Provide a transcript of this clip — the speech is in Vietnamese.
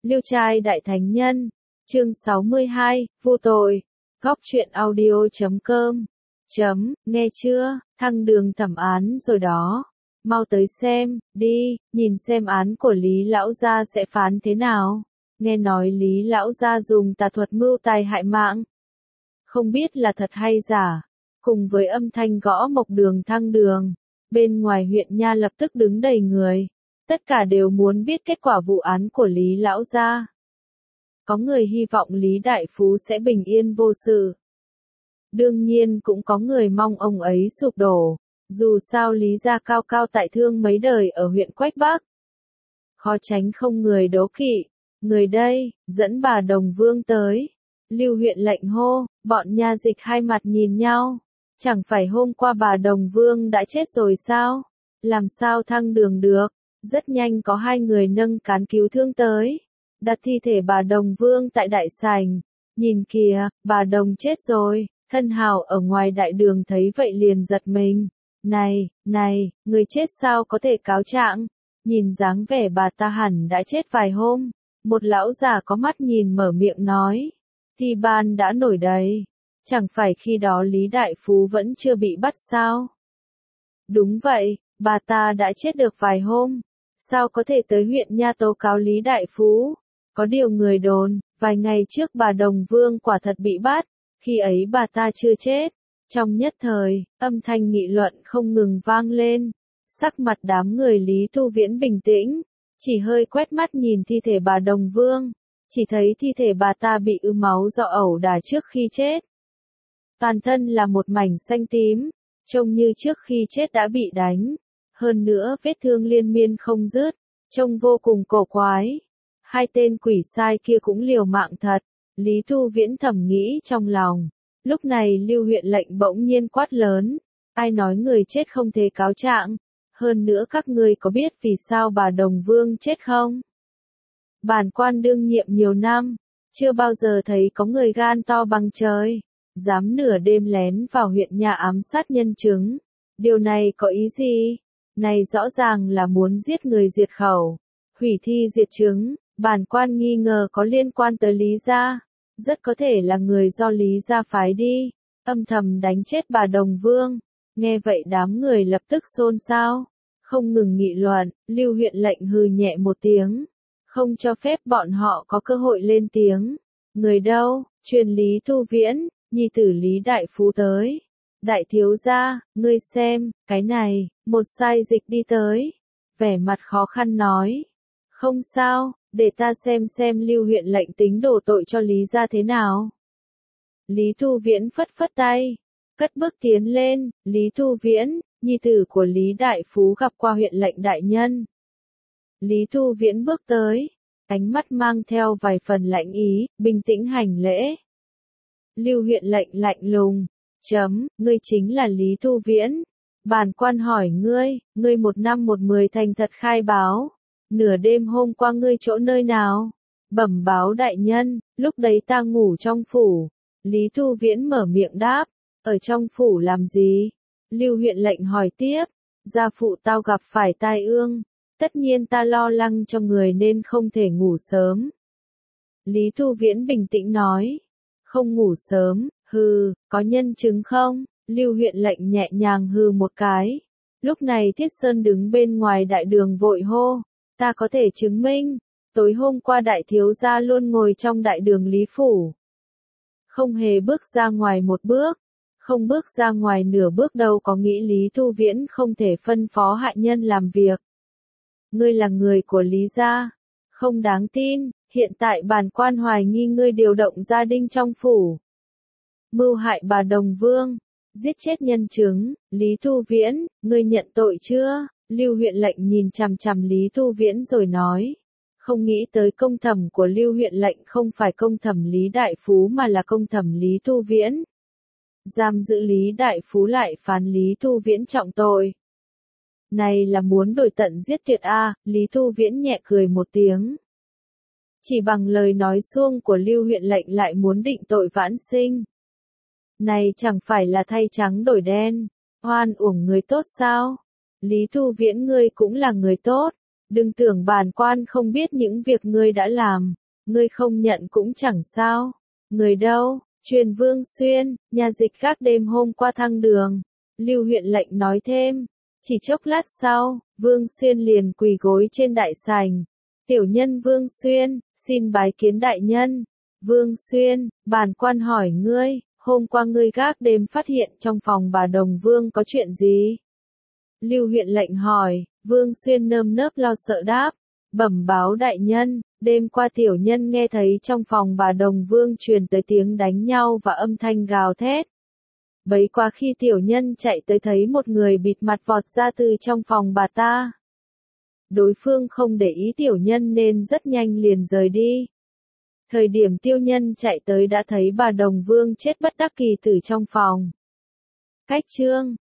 Liêu trai đại thánh nhân, chương 62, vô tội, góc truyện audio.com, nghe chưa, thăng đường thẩm án rồi đó, mau tới xem, đi, nhìn xem án của Lý Lão Gia sẽ phán thế nào, nghe nói Lý Lão Gia dùng tà thuật mưu tài hại mạng, không biết là thật hay giả, cùng với âm thanh gõ mộc đường thăng đường, bên ngoài huyện nha lập tức đứng đầy người. Tất cả đều muốn biết kết quả vụ án của Lý Lão Gia. Có người hy vọng Lý Đại Phú sẽ bình yên vô sự. Đương nhiên cũng có người mong ông ấy sụp đổ, dù sao Lý Gia cao cao tại thượng mấy đời ở huyện Quách Bắc. Khó tránh không người đố kỵ, người đây, dẫn bà Đồng Vương tới. Lưu huyện lệnh hô, bọn nha dịch hai mặt nhìn nhau. Chẳng phải hôm qua bà Đồng Vương đã chết rồi sao? Làm sao thăng đường được? Rất nhanh có hai người nâng cán cứu thương tới, đặt thi thể bà Đồng Vương tại đại sảnh. Nhìn kìa, bà Đồng chết rồi, thân hào ở ngoài đại đường thấy vậy liền giật mình. Này, người chết sao có thể cáo trạng? Nhìn dáng vẻ bà ta hẳn đã chết vài hôm. Một lão già có mắt nhìn mở miệng nói, thi ban đã nổi đầy. Chẳng phải khi đó Lý Đại Phú vẫn chưa bị bắt sao? Đúng vậy, bà ta đã chết được vài hôm. Sao có thể tới huyện nha tố cáo Lý Đại Phú? Có điều người đồn, vài ngày trước bà Đồng Vương quả thật bị bắt, khi ấy bà ta chưa chết. Trong nhất thời, âm thanh nghị luận không ngừng vang lên. Sắc mặt đám người Lý Thu Viễn bình tĩnh, chỉ hơi quét mắt nhìn thi thể bà Đồng Vương, chỉ thấy thi thể bà ta bị ứ máu do ẩu đả trước khi chết. Toàn thân là một mảnh xanh tím, trông như trước khi chết đã bị đánh. Hơn nữa vết thương liên miên không dứt, trông vô cùng cổ quái. Hai tên quỷ sai kia cũng liều mạng thật, Lý Thu Viễn thầm nghĩ trong lòng. Lúc này Lưu huyện lệnh bỗng nhiên quát lớn, ai nói người chết không thể cáo trạng, hơn nữa các ngươi có biết vì sao bà Đồng Vương chết không? Bản quan đương nhiệm nhiều năm, chưa bao giờ thấy có người gan to bằng trời, dám nửa đêm lén vào huyện nhà ám sát nhân chứng. Điều này có ý gì? Này rõ ràng là muốn giết người diệt khẩu, hủy thi diệt chứng, bản quan nghi ngờ có liên quan tới Lý Gia, rất có thể là người do Lý Gia phái đi, âm thầm đánh chết bà Đồng Vương. Nghe vậy đám người lập tức xôn xao, không ngừng nghị luận. Lưu huyện lệnh hừ nhẹ một tiếng, không cho phép bọn họ có cơ hội lên tiếng. Người đâu? Truyền Lý Thu Viễn, nhi tử Lý Đại Phú tới. Đại thiếu gia, ngươi xem, cái này, một sai dịch đi tới. Vẻ mặt khó khăn nói. Không sao, để ta xem Lưu huyện lệnh tính đổ tội cho Lý Gia thế nào. Lý Thu Viễn phất phất tay, cất bước tiến lên. Lý Thu Viễn, nhi tử của Lý Đại Phú gặp qua huyện lệnh đại nhân. Lý Thu Viễn bước tới, ánh mắt mang theo vài phần lạnh ý, bình tĩnh hành lễ. Lưu huyện lệnh lạnh lùng. Ngươi chính là Lý Thu Viễn. Bản quan hỏi ngươi 1 năm 1 10 thành thật khai báo. Nửa đêm hôm qua ngươi chỗ nơi nào? Bẩm báo đại nhân, lúc đấy ta ngủ trong phủ. Lý Thu Viễn mở miệng đáp, ở trong phủ làm gì? Lưu huyện lệnh hỏi tiếp, gia phụ tao gặp phải tai ương, tất nhiên ta lo lắng cho người nên không thể ngủ sớm. Lý Thu Viễn bình tĩnh nói, không ngủ sớm. Hừ, có nhân chứng không? Lưu huyện lệnh nhẹ nhàng hừ một cái. Lúc này Thiết Sơn đứng bên ngoài đại đường vội hô, ta có thể chứng minh, tối hôm qua đại thiếu gia luôn ngồi trong đại đường Lý Phủ. Không hề bước ra ngoài một bước, không bước ra ngoài nửa bước đâu có nghĩ Lý Thu Viễn không thể phân phó hạ nhân làm việc. Ngươi là người của Lý Gia, không đáng tin, hiện tại bản quan hoài nghi ngươi điều động gia đình trong phủ. Mưu hại bà Đồng Vương, giết chết nhân chứng. Lý Thu Viễn, ngươi nhận tội chưa? Lưu huyện lệnh nhìn chằm chằm Lý Thu Viễn rồi nói. Không nghĩ tới công thẩm của Lưu huyện lệnh không phải công thẩm Lý Đại Phú mà là công thẩm Lý Thu Viễn. Giam giữ Lý Đại Phú lại phán Lý Thu Viễn trọng tội. Này là muốn đổi tận giết tuyệt a. Lý Thu Viễn nhẹ cười một tiếng. Chỉ bằng lời nói suông của Lưu huyện lệnh lại muốn định tội vãn sinh. Này chẳng phải là thay trắng đổi đen, oan uổng người tốt sao? Lý Thu Viễn ngươi cũng là người tốt, Đừng tưởng bản quan không biết những việc ngươi đã làm, ngươi không nhận cũng chẳng sao. Người đâu? Truyền Vương Xuyên, nhà dịch gác đêm hôm qua thăng đường. Lưu huyện lệnh nói thêm. Chỉ chốc lát sau, Vương Xuyên liền quỳ gối trên đại sảnh. Tiểu nhân Vương Xuyên, xin bái kiến đại nhân. Vương Xuyên, bản quan hỏi ngươi, hôm qua ngươi gác đêm phát hiện trong phòng bà Đồng Vương có chuyện gì? Lưu huyện lệnh hỏi, Vương Xuyên nơm nớp lo sợ đáp. Bẩm báo đại nhân, đêm qua tiểu nhân nghe thấy trong phòng bà Đồng Vương truyền tới tiếng đánh nhau và âm thanh gào thét. Bấy qua khi tiểu nhân chạy tới thấy một người bịt mặt vọt ra từ trong phòng bà ta. Đối phương không để ý tiểu nhân nên rất nhanh liền rời đi. Thời điểm tiểu nhân chạy tới đã thấy bà Đồng Vương chết bất đắc kỳ tử trong phòng. Cách chương